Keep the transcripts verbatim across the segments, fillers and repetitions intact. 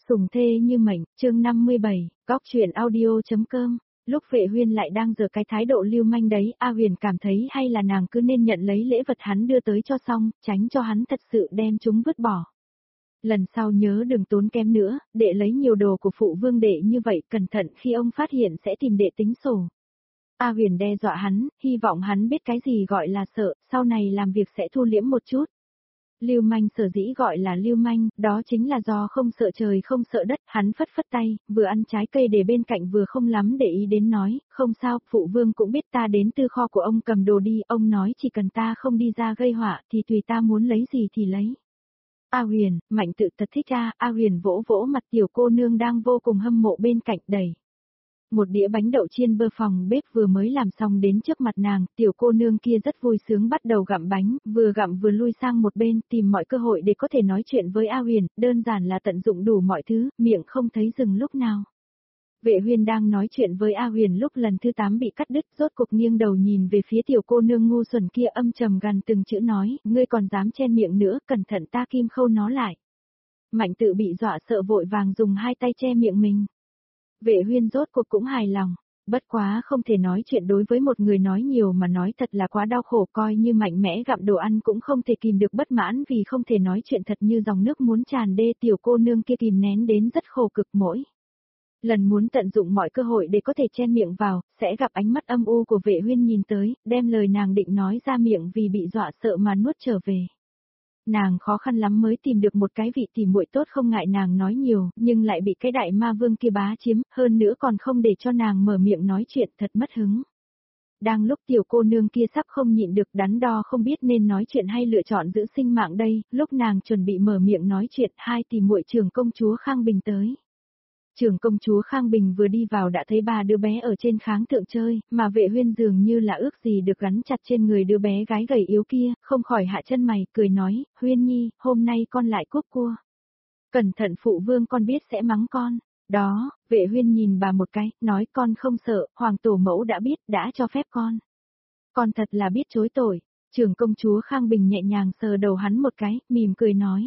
Sủng thê như mệnh, chương năm mươi bảy, góc truyện audio.com. Lúc Vệ Huyên lại đang giở cái thái độ lưu manh đấy, A Huyền cảm thấy hay là nàng cứ nên nhận lấy lễ vật hắn đưa tới cho xong, tránh cho hắn thật sự đem chúng vứt bỏ. Lần sau nhớ đừng tốn kém nữa, đệ lấy nhiều đồ của phụ vương đệ như vậy, cẩn thận khi ông phát hiện sẽ tìm đệ tính sổ. A Huyền đe dọa hắn, hy vọng hắn biết cái gì gọi là sợ, sau này làm việc sẽ thu liễm một chút. Lưu manh sở dĩ gọi là lưu manh, đó chính là do không sợ trời không sợ đất, hắn phất phất tay, vừa ăn trái cây để bên cạnh vừa không lắm để ý đến nói, không sao, phụ vương cũng biết ta đến tư kho của ông cầm đồ đi, ông nói chỉ cần ta không đi ra gây họa thì tùy ta muốn lấy gì thì lấy. A Huyền, Mạnh tự thật thích ra, A Huyền vỗ vỗ mặt tiểu cô nương đang vô cùng hâm mộ bên cạnh đầy. Một đĩa bánh đậu chiên bơ phòng bếp vừa mới làm xong đến trước mặt nàng, tiểu cô nương kia rất vui sướng bắt đầu gặm bánh, vừa gặm vừa lui sang một bên tìm mọi cơ hội để có thể nói chuyện với A Huyền, đơn giản là tận dụng đủ mọi thứ, miệng không thấy dừng lúc nào. Vệ Huyên đang nói chuyện với A Huyền lúc lần thứ tám bị cắt đứt, rốt cục nghiêng đầu nhìn về phía tiểu cô nương ngu xuẩn kia âm trầm gằn từng chữ nói, ngươi còn dám chen miệng nữa, cẩn thận ta kim khâu nó lại. Mạnh tự bị dọa sợ vội vàng dùng hai tay che miệng mình. Vệ Huyên rốt cuộc cũng hài lòng, bất quá không thể nói chuyện đối với một người nói nhiều mà nói thật là quá đau khổ, coi như mạnh mẽ gặm đồ ăn cũng không thể kìm được bất mãn vì không thể nói chuyện thật như dòng nước muốn tràn đê, tiểu cô nương kia kìm nén đến rất khổ cực mỗi. Lần muốn tận dụng mọi cơ hội để có thể chen miệng vào, sẽ gặp ánh mắt âm u của Vệ Huyên nhìn tới, đem lời nàng định nói ra miệng vì bị dọa sợ mà nuốt trở về. Nàng khó khăn lắm mới tìm được một cái vị tỉ muội tốt không ngại nàng nói nhiều, nhưng lại bị cái đại ma vương kia bá chiếm, hơn nữa còn không để cho nàng mở miệng nói chuyện, thật mất hứng. Đang lúc tiểu cô nương kia sắp không nhịn được đắn đo không biết nên nói chuyện hay lựa chọn giữ sinh mạng đây, lúc nàng chuẩn bị mở miệng nói chuyện, hai tỉ muội trưởng công chúa Khang Bình tới. Trưởng công chúa Khang Bình vừa đi vào đã thấy ba đứa bé ở trên kháng thượng chơi, mà Vệ Huyên dường như là ước gì được gắn chặt trên người đứa bé gái gầy yếu kia, không khỏi hạ chân mày, cười nói, Huyên nhi, hôm nay con lại cúp cua. Cẩn thận phụ vương con biết sẽ mắng con. Đó, Vệ Huyên nhìn bà một cái, nói con không sợ, hoàng tổ mẫu đã biết, đã cho phép con. Con thật là biết chối tội. Trưởng công chúa Khang Bình nhẹ nhàng sờ đầu hắn một cái, mỉm cười nói.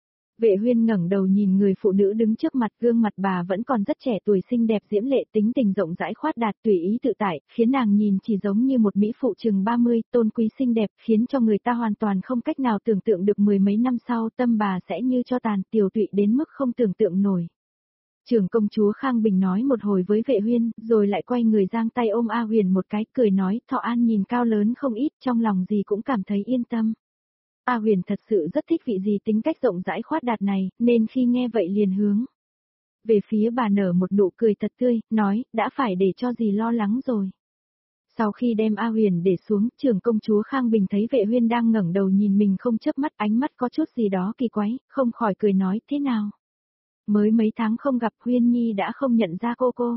Vệ Huyên ngẩng đầu nhìn người phụ nữ đứng trước mặt, gương mặt bà vẫn còn rất trẻ tuổi xinh đẹp diễm lệ, tính tình rộng rãi khoát đạt tùy ý tự tại, khiến nàng nhìn chỉ giống như một mỹ phụ chừng ba mươi, tôn quý xinh đẹp, khiến cho người ta hoàn toàn không cách nào tưởng tượng được mười mấy năm sau tâm bà sẽ như cho tàn, tiều tụy đến mức không tưởng tượng nổi. Trưởng công chúa Khang Bình nói một hồi với Vệ Huyên, rồi lại quay người giang tay ôm A Huyền một cái, cười nói, Thọ An nhìn cao lớn không ít, trong lòng gì cũng cảm thấy yên tâm. A Huyền thật sự rất thích vị gì tính cách rộng rãi khoát đạt này, nên khi nghe vậy liền hướng về phía bà nở một nụ cười thật tươi, nói, đã phải để cho gì lo lắng rồi. Sau khi đem A Huyền để xuống, trưởng công chúa Khang Bình thấy Vệ Huyên đang ngẩng đầu nhìn mình không chớp mắt, ánh mắt có chút gì đó kỳ quái, không khỏi cười nói, thế nào? Mới mấy tháng không gặp Huyên nhi đã không nhận ra cô cô.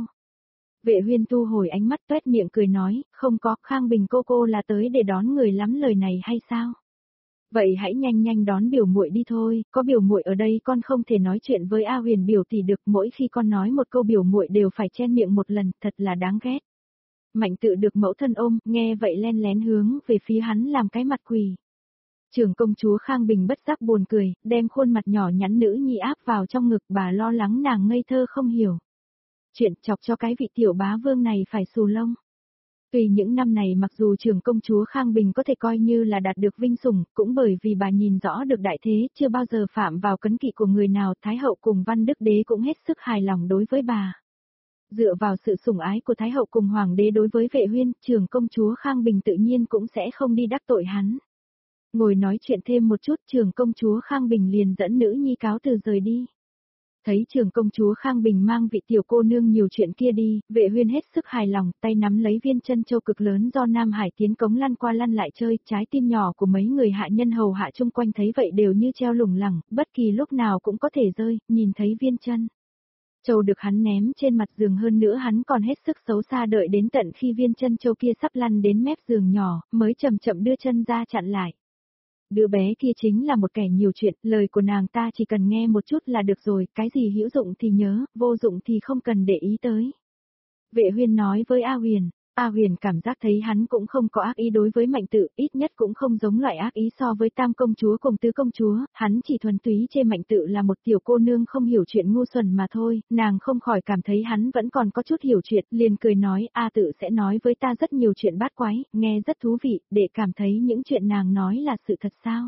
Vệ Huyên thu hồi ánh mắt tuét miệng cười nói, không có, Khang Bình cô cô là tới để đón người lắm lời này hay sao? Vậy hãy nhanh nhanh đón biểu muội đi thôi, có biểu muội ở đây con không thể nói chuyện với A Huyền biểu tỷ được, mỗi khi con nói một câu biểu muội đều phải chen miệng một lần, thật là đáng ghét. Mạnh tự được mẫu thân ôm, nghe vậy len lén hướng về phía hắn làm cái mặt quỳ. Trưởng công chúa Khang Bình bất giác buồn cười, đem khuôn mặt nhỏ nhắn nữ nhi áp vào trong ngực, bà lo lắng nàng ngây thơ không hiểu. Chuyện chọc cho cái vị tiểu bá vương này phải xù lông. Tuy những năm này mặc dù trưởng công chúa Khang Bình có thể coi như là đạt được vinh sủng, cũng bởi vì bà nhìn rõ được đại thế, chưa bao giờ phạm vào cấn kỵ của người nào, Thái hậu cùng Văn Đức Đế cũng hết sức hài lòng đối với bà. Dựa vào sự sủng ái của Thái hậu cùng Hoàng đế đối với Vệ Huyên, trưởng công chúa Khang Bình tự nhiên cũng sẽ không đi đắc tội hắn. Ngồi nói chuyện thêm một chút, trưởng công chúa Khang Bình liền dẫn nữ nhi cáo từ rời đi. Thấy trưởng công chúa Khang Bình mang vị tiểu cô nương nhiều chuyện kia đi, Vệ Huyên hết sức hài lòng, tay nắm lấy viên chân châu cực lớn do Nam Hải tiến cống lăn qua lăn lại chơi, trái tim nhỏ của mấy người hạ nhân hầu hạ chung quanh thấy vậy đều như treo lủng lẳng, bất kỳ lúc nào cũng có thể rơi, nhìn thấy viên chân châu được hắn ném trên mặt giường, hơn nữa hắn còn hết sức xấu xa đợi đến tận khi viên chân châu kia sắp lăn đến mép giường nhỏ, mới chậm chậm đưa chân ra chặn lại. Đứa bé kia chính là một kẻ nhiều chuyện, lời của nàng ta chỉ cần nghe một chút là được rồi, cái gì hữu dụng thì nhớ, vô dụng thì không cần để ý tới. Vệ Huyên nói với A Huyền, A A Huyền cảm giác thấy hắn cũng không có ác ý đối với Mạnh Tự, ít nhất cũng không giống loại ác ý so với Tam công chúa cùng Tứ công chúa, hắn chỉ thuần túy chê Mạnh Tự là một tiểu cô nương không hiểu chuyện ngu xuẩn mà thôi, nàng không khỏi cảm thấy hắn vẫn còn có chút hiểu chuyện, liền cười nói, A Tự sẽ nói với ta rất nhiều chuyện bát quái, nghe rất thú vị, để cảm thấy những chuyện nàng nói là sự thật sao.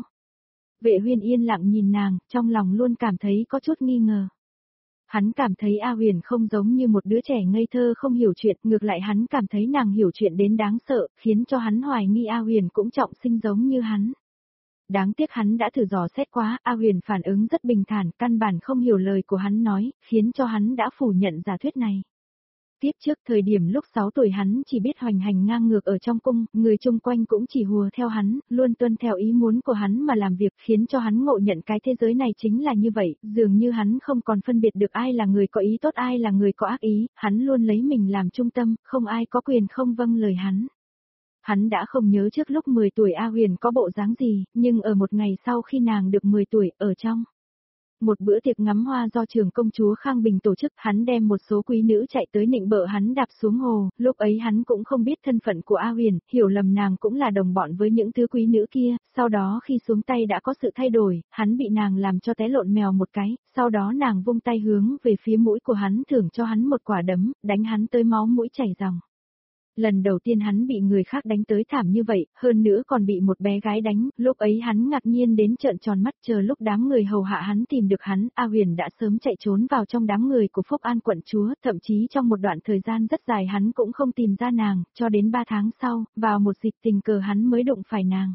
Vệ Huyên yên lặng nhìn nàng, trong lòng luôn cảm thấy có chút nghi ngờ. Hắn cảm thấy A Huyền không giống như một đứa trẻ ngây thơ không hiểu chuyện, ngược lại hắn cảm thấy nàng hiểu chuyện đến đáng sợ, khiến cho hắn hoài nghi A Huyền cũng trọng sinh giống như hắn. Đáng tiếc hắn đã thử dò xét quá, A Huyền phản ứng rất bình thản, căn bản không hiểu lời của hắn nói, khiến cho hắn đã phủ nhận giả thuyết này. Tiếp trước thời điểm lúc sáu tuổi hắn chỉ biết hoành hành ngang ngược ở trong cung, người chung quanh cũng chỉ hùa theo hắn, luôn tuân theo ý muốn của hắn mà làm việc, khiến cho hắn ngộ nhận cái thế giới này chính là như vậy, dường như hắn không còn phân biệt được ai là người có ý tốt ai là người có ác ý, hắn luôn lấy mình làm trung tâm, không ai có quyền không vâng lời hắn. Hắn đã không nhớ trước lúc mười tuổi A Huyền có bộ dáng gì, nhưng ở một ngày sau khi nàng được mười tuổi, ở trong một bữa tiệc ngắm hoa do trường công chúa Khang Bình tổ chức, hắn đem một số quý nữ chạy tới nịnh bợ hắn đạp xuống hồ, lúc ấy hắn cũng không biết thân phận của A Huyền, hiểu lầm nàng cũng là đồng bọn với những thứ quý nữ kia, sau đó khi xuống tay đã có sự thay đổi, hắn bị nàng làm cho té lộn mèo một cái, sau đó nàng vung tay hướng về phía mũi của hắn thưởng cho hắn một quả đấm, đánh hắn tới máu mũi chảy ròng. Lần đầu tiên hắn bị người khác đánh tới thảm như vậy, hơn nữa còn bị một bé gái đánh, lúc ấy hắn ngạc nhiên đến trợn tròn mắt chờ lúc đám người hầu hạ hắn tìm được hắn, A Huyền đã sớm chạy trốn vào trong đám người của Phúc An quận chúa, thậm chí trong một đoạn thời gian rất dài hắn cũng không tìm ra nàng, cho đến ba tháng sau, vào một dịp tình cờ hắn mới đụng phải nàng.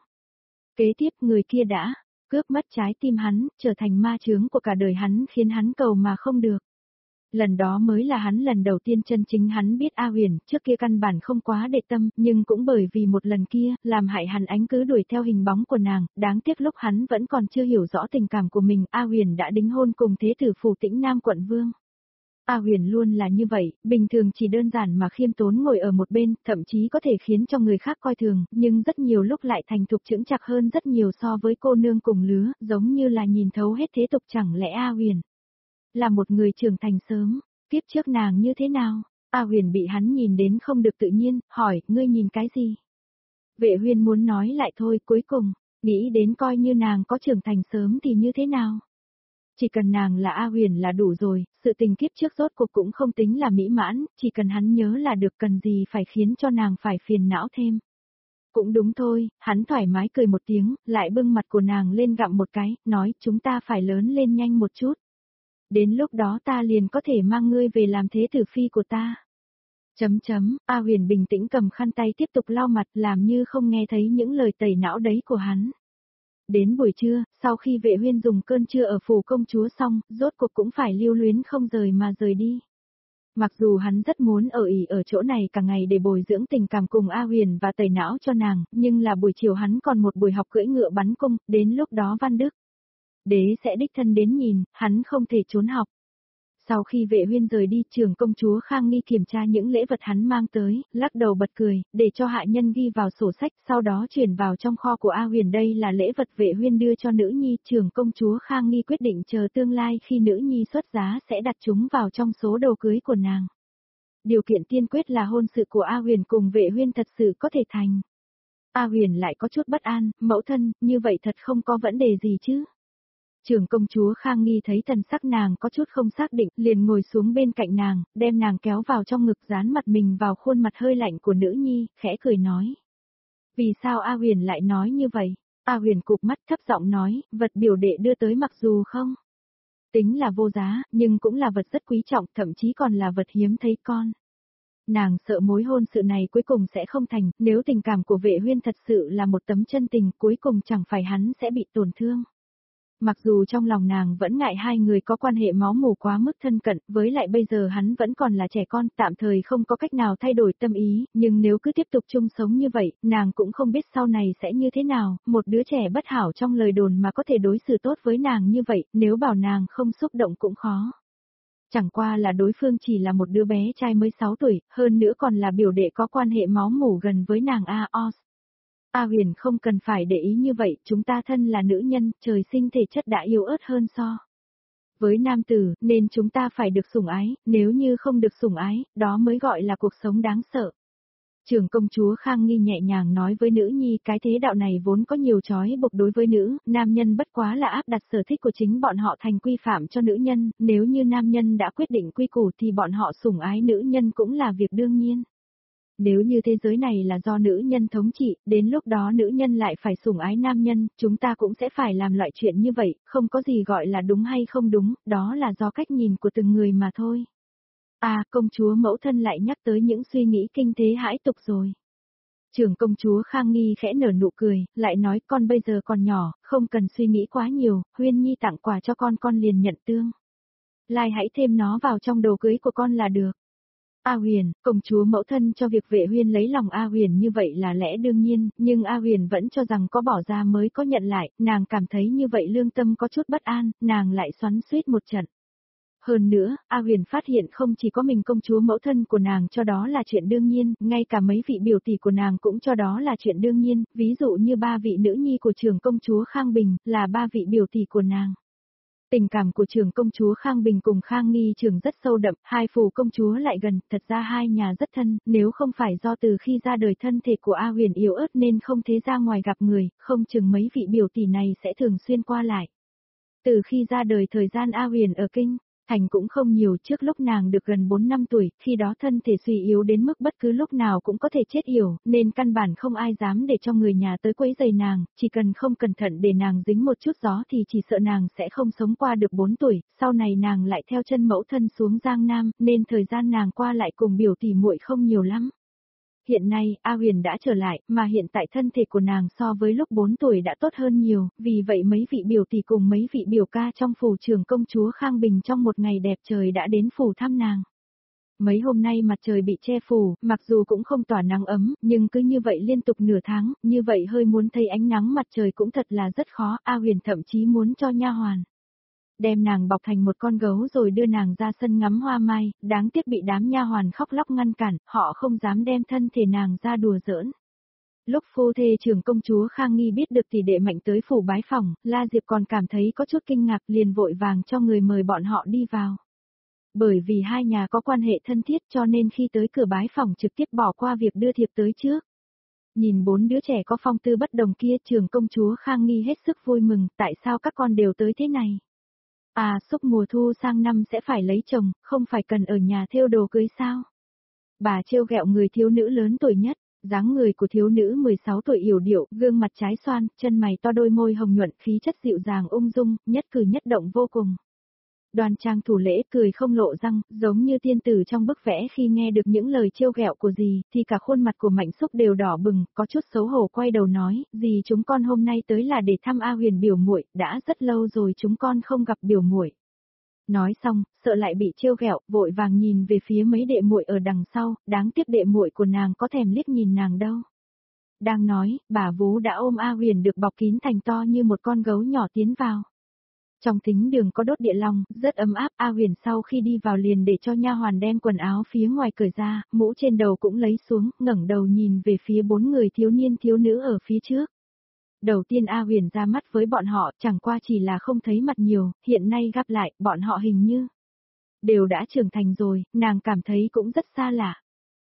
Kế tiếp người kia đã cướp mất trái tim hắn, trở thành ma chướng của cả đời hắn khiến hắn cầu mà không được. Lần đó mới là hắn lần đầu tiên chân chính hắn biết A Huyền, trước kia căn bản không quá để tâm, nhưng cũng bởi vì một lần kia, làm hại hắn ánh cứ đuổi theo hình bóng của nàng, đáng tiếc lúc hắn vẫn còn chưa hiểu rõ tình cảm của mình, A Huyền đã đính hôn cùng thế tử phủ Tĩnh Nam quận vương. A Huyền luôn là như vậy, bình thường chỉ đơn giản mà khiêm tốn ngồi ở một bên, thậm chí có thể khiến cho người khác coi thường, nhưng rất nhiều lúc lại thành thục chững chạc hơn rất nhiều so với cô nương cùng lứa, giống như là nhìn thấu hết thế tục chẳng lẽ A Huyền là một người trưởng thành sớm, tiếp trước nàng như thế nào? A Huyền bị hắn nhìn đến không được tự nhiên, hỏi, ngươi nhìn cái gì? Vệ Huyên muốn nói lại thôi, cuối cùng, nghĩ đến coi như nàng có trưởng thành sớm thì như thế nào? Chỉ cần nàng là A Huyền là đủ rồi, sự tình kiếp trước rốt cuộc cũng không tính là mỹ mãn, chỉ cần hắn nhớ là được cần gì phải khiến cho nàng phải phiền não thêm. Cũng đúng thôi, hắn thoải mái cười một tiếng, lại bưng mặt của nàng lên gặm một cái, nói chúng ta phải lớn lên nhanh một chút. Đến lúc đó ta liền có thể mang ngươi về làm thế tử phi của ta. Chấm chấm, A Huyền bình tĩnh cầm khăn tay tiếp tục lau mặt làm như không nghe thấy những lời tẩy não đấy của hắn. Đến buổi trưa, sau khi Vệ Huyên dùng cơm trưa ở phủ công chúa xong, rốt cuộc cũng phải lưu luyến không rời mà rời đi. Mặc dù hắn rất muốn ở ỉ ở chỗ này cả ngày để bồi dưỡng tình cảm cùng A Huyền và tẩy não cho nàng, nhưng là buổi chiều hắn còn một buổi học cưỡi ngựa bắn cung, đến lúc đó Văn Đức Đế sẽ đích thân đến nhìn, hắn không thể trốn học. Sau khi Vệ Huyên rời đi, trưởng công chúa Khang Nghi kiểm tra những lễ vật hắn mang tới, lắc đầu bật cười, để cho hạ nhân ghi vào sổ sách, sau đó chuyển vào trong kho của A Huyền. Đây là lễ vật Vệ Huyên đưa cho nữ nhi, trưởng công chúa Khang Nghi quyết định chờ tương lai khi nữ nhi xuất giá sẽ đặt chúng vào trong số đồ cưới của nàng. Điều kiện tiên quyết là hôn sự của A Huyền cùng Vệ Huyên thật sự có thể thành. A Huyền lại có chút bất an, mẫu thân, như vậy thật không có vấn đề gì chứ? Trưởng công chúa Khang Nghi thấy thần sắc nàng có chút không xác định, liền ngồi xuống bên cạnh nàng, đem nàng kéo vào trong ngực dán mặt mình vào khuôn mặt hơi lạnh của nữ nhi, khẽ cười nói. Vì sao A Huyền lại nói như vậy? A Huyền cụp mắt thấp giọng nói, vật biểu đệ đưa tới mặc dù không tính là vô giá, nhưng cũng là vật rất quý trọng, thậm chí còn là vật hiếm thấy con. Nàng sợ mối hôn sự này cuối cùng sẽ không thành, nếu tình cảm của Vệ Huyên thật sự là một tấm chân tình, cuối cùng chẳng phải hắn sẽ bị tổn thương. Mặc dù trong lòng nàng vẫn ngại hai người có quan hệ máu mủ quá mức thân cận, với lại bây giờ hắn vẫn còn là trẻ con, tạm thời không có cách nào thay đổi tâm ý, nhưng nếu cứ tiếp tục chung sống như vậy, nàng cũng không biết sau này sẽ như thế nào, một đứa trẻ bất hảo trong lời đồn mà có thể đối xử tốt với nàng như vậy, nếu bảo nàng không xúc động cũng khó. Chẳng qua là đối phương chỉ là một đứa bé trai mới sáu tuổi, hơn nữa còn là biểu đệ có quan hệ máu mủ gần với nàng A Os. A Huyền không cần phải để ý như vậy, chúng ta thân là nữ nhân, trời sinh thể chất đã yếu ớt hơn so với nam tử, nên chúng ta phải được sủng ái, nếu như không được sủng ái, đó mới gọi là cuộc sống đáng sợ. Trưởng công chúa Khang Nghi nhẹ nhàng nói với nữ nhi, cái thế đạo này vốn có nhiều trói buộc đối với nữ, nam nhân bất quá là áp đặt sở thích của chính bọn họ thành quy phạm cho nữ nhân, nếu như nam nhân đã quyết định quy củ thì bọn họ sủng ái nữ nhân cũng là việc đương nhiên. Nếu như thế giới này là do nữ nhân thống trị, đến lúc đó nữ nhân lại phải sủng ái nam nhân, chúng ta cũng sẽ phải làm loại chuyện như vậy, không có gì gọi là đúng hay không đúng, đó là do cách nhìn của từng người mà thôi. À, công chúa mẫu thân lại nhắc tới những suy nghĩ kinh thế hãi tục rồi. Trưởng công chúa Khang Nghi khẽ nở nụ cười, lại nói con bây giờ còn nhỏ, không cần suy nghĩ quá nhiều, Huyên Nhi tặng quà cho con con liền nhận tương. Lai hãy thêm nó vào trong đồ cưới của con là được. A Huyền, công chúa mẫu thân cho việc Vệ Huyên lấy lòng A Huyền như vậy là lẽ đương nhiên, nhưng A Huyền vẫn cho rằng có bỏ ra mới có nhận lại, nàng cảm thấy như vậy lương tâm có chút bất an, nàng lại xoắn xuýt một trận. Hơn nữa, A Huyền phát hiện không chỉ có mình công chúa mẫu thân của nàng cho đó là chuyện đương nhiên, ngay cả mấy vị biểu tỷ của nàng cũng cho đó là chuyện đương nhiên, ví dụ như ba vị nữ nhi của trưởng công chúa Khang Bình, là ba vị biểu tỷ của nàng. Tình cảm của trưởng công chúa Khang Bình cùng Khang Nghi trưởng rất sâu đậm, hai phủ công chúa lại gần, thật ra hai nhà rất thân, nếu không phải do từ khi ra đời thân thể của A Huyền yếu ớt nên không thế ra ngoài gặp người, không chừng mấy vị biểu tỷ này sẽ thường xuyên qua lại. Từ khi ra đời thời gian A Huyền ở kinh thành cũng không nhiều, trước lúc nàng được gần bốn năm tuổi, khi đó thân thể suy yếu đến mức bất cứ lúc nào cũng có thể chết yểu, nên căn bản không ai dám để cho người nhà tới quấy rầy nàng, chỉ cần không cẩn thận để nàng dính một chút gió thì chỉ sợ nàng sẽ không sống qua được bốn tuổi, sau này nàng lại theo chân mẫu thân xuống Giang Nam, nên thời gian nàng qua lại cùng biểu tỷ muội không nhiều lắm. Hiện nay, A Huyền đã trở lại, mà hiện tại thân thể của nàng so với lúc bốn tuổi đã tốt hơn nhiều, vì vậy mấy vị biểu tỷ cùng mấy vị biểu ca trong phủ trưởng công chúa Khang Bình trong một ngày đẹp trời đã đến phủ thăm nàng. Mấy hôm nay mặt trời bị che phủ, mặc dù cũng không tỏa nắng ấm, nhưng cứ như vậy liên tục nửa tháng, như vậy hơi muốn thấy ánh nắng mặt trời cũng thật là rất khó, A Huyền thậm chí muốn cho nha hoàn đem nàng bọc thành một con gấu rồi đưa nàng ra sân ngắm hoa mai, đáng tiếc bị đám nha hoàn khóc lóc ngăn cản, họ không dám đem thân thể nàng ra đùa giỡn. Lúc phu thê trưởng công chúa Khang Nghi biết được tỷ đệ Mạnh tới phủ bái phỏng, La Diệp còn cảm thấy có chút kinh ngạc, liền vội vàng cho người mời bọn họ đi vào. Bởi vì hai nhà có quan hệ thân thiết cho nên khi tới cửa bái phỏng trực tiếp bỏ qua việc đưa thiệp tới trước. Nhìn bốn đứa trẻ có phong tư bất đồng kia, trưởng công chúa Khang Nghi hết sức vui mừng, tại sao các con đều tới thế này? À, sắp mùa thu sang năm sẽ phải lấy chồng, không phải cần ở nhà thêu đồ cưới sao? Bà trêu ghẹo người thiếu nữ lớn tuổi nhất, dáng người của thiếu nữ mười sáu tuổi yểu điệu, gương mặt trái xoan, chân mày to, đôi môi hồng nhuận, khí chất dịu dàng ung dung, nhất cử nhất động vô cùng. Đoan trang thủ lễ, cười không lộ răng, giống như tiên tử trong bức vẽ. Khi nghe được những lời trêu ghẹo của dì, thì cả khuôn mặt của Mạnh Xúc đều đỏ bừng, có chút xấu hổ quay đầu nói, dì chúng con hôm nay tới là để thăm A Huyền biểu muội, đã rất lâu rồi chúng con không gặp biểu muội. Nói xong, sợ lại bị trêu ghẹo, vội vàng nhìn về phía mấy đệ muội ở đằng sau, đáng tiếc đệ muội của nàng có thèm liếc nhìn nàng đâu. Đang nói, bà vú đã ôm A Huyền được bọc kín thành to như một con gấu nhỏ tiến vào. Trong thính đường có đốt địa long, rất ấm áp. A Huyền sau khi đi vào liền để cho nha hoàn đem quần áo phía ngoài cởi ra, mũ trên đầu cũng lấy xuống, ngẩng đầu nhìn về phía bốn người thiếu niên thiếu nữ ở phía trước. Đầu tiên A Huyền ra mắt với bọn họ, chẳng qua chỉ là không thấy mặt nhiều, hiện nay gặp lại, bọn họ hình như đều đã trưởng thành rồi, nàng cảm thấy cũng rất xa lạ.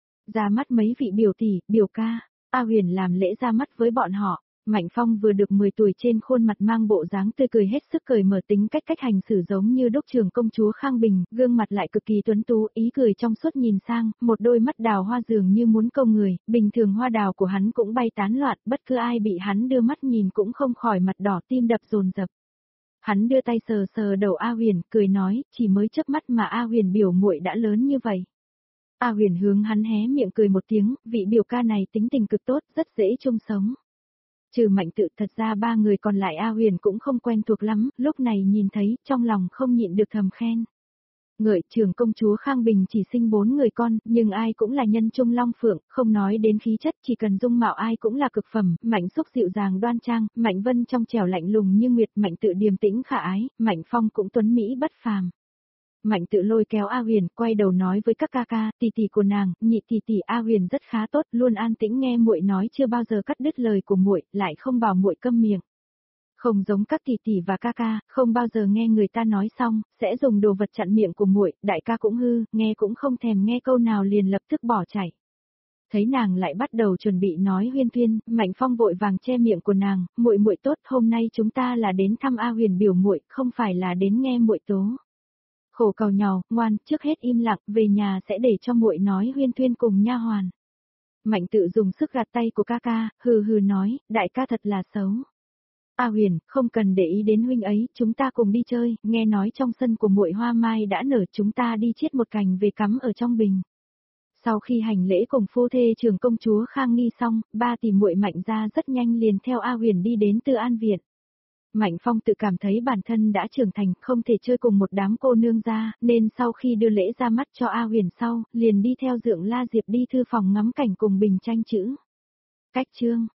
Ra mắt mấy vị biểu tỷ, biểu ca, A Huyền làm lễ ra mắt với bọn họ. Mạnh Phong vừa được mười tuổi, trên khuôn mặt mang bộ dáng tươi cười hết sức cởi mở, tính cách cách hành xử giống như đốc trưởng công chúa Khang Bình, gương mặt lại cực kỳ tuấn tú, ý cười trong suốt nhìn sang, một đôi mắt đào hoa dường như muốn câu người, bình thường hoa đào của hắn cũng bay tán loạn, bất cứ ai bị hắn đưa mắt nhìn cũng không khỏi mặt đỏ tim đập dồn dập. Hắn đưa tay sờ sờ đầu A Huyền, cười nói, chỉ mới chớp mắt mà A Huyền biểu muội đã lớn như vậy. A Huyền hướng hắn hé miệng cười một tiếng, vị biểu ca này tính tình cực tốt, rất dễ chung sống. Trừ Mạnh Tự, thật ra ba người còn lại A Huyền cũng không quen thuộc lắm, lúc này nhìn thấy, trong lòng không nhịn được thầm khen. Ngợi, trưởng công chúa Khang Bình chỉ sinh bốn người con, nhưng ai cũng là nhân trung long phượng, không nói đến khí chất, chỉ cần dung mạo ai cũng là cực phẩm. Mạnh Xúc dịu dàng đoan trang, Mạnh Vân trong trẻo lạnh lùng như nguyệt, Mạnh Tự điềm tĩnh khả ái, Mạnh Phong cũng tuấn mỹ bất phàm. Mạnh Tự lôi kéo A Huyền, quay đầu nói với các ca ca, tỷ tỷ của nàng, nhị tỷ tỷ. A Huyền rất khá tốt, luôn an tĩnh nghe muội nói, chưa bao giờ cắt đứt lời của muội, lại không bảo muội câm miệng. Không giống các tỷ tỷ và ca ca, không bao giờ nghe người ta nói xong, sẽ dùng đồ vật chặn miệng của muội, đại ca cũng hư, nghe cũng không thèm nghe câu nào liền lập tức bỏ chạy. Thấy nàng lại bắt đầu chuẩn bị nói huyên thuyên, Mạnh Phong vội vàng che miệng của nàng, muội muội tốt, hôm nay chúng ta là đến thăm A Huyền biểu muội, không phải là đến nghe muội tố. Khổ cầu nhàu, ngoan, trước hết im lặng, về nhà sẽ để cho muội nói huyên thuyên cùng nha hoàn. Mạnh tự dùng sức gạt tay của ca ca, hừ hừ nói, đại ca thật là xấu. A Huyền, không cần để ý đến huynh ấy, chúng ta cùng đi chơi, nghe nói trong sân của muội hoa mai đã nở, chúng ta đi chiết một cành về cắm ở trong bình. Sau khi hành lễ cùng phu thê trưởng công chúa Khang Nghi xong, ba tỷ muội Mạnh gia rất nhanh liền theo A Huyền đi đến Tư An Viện. Mạnh Phong tự cảm thấy bản thân đã trưởng thành, không thể chơi cùng một đám cô nương gia, nên sau khi đưa lễ ra mắt cho A Huyền sau, liền đi theo Dượng La Diệp đi thư phòng ngắm cảnh cùng bình tranh chữ. Cách chương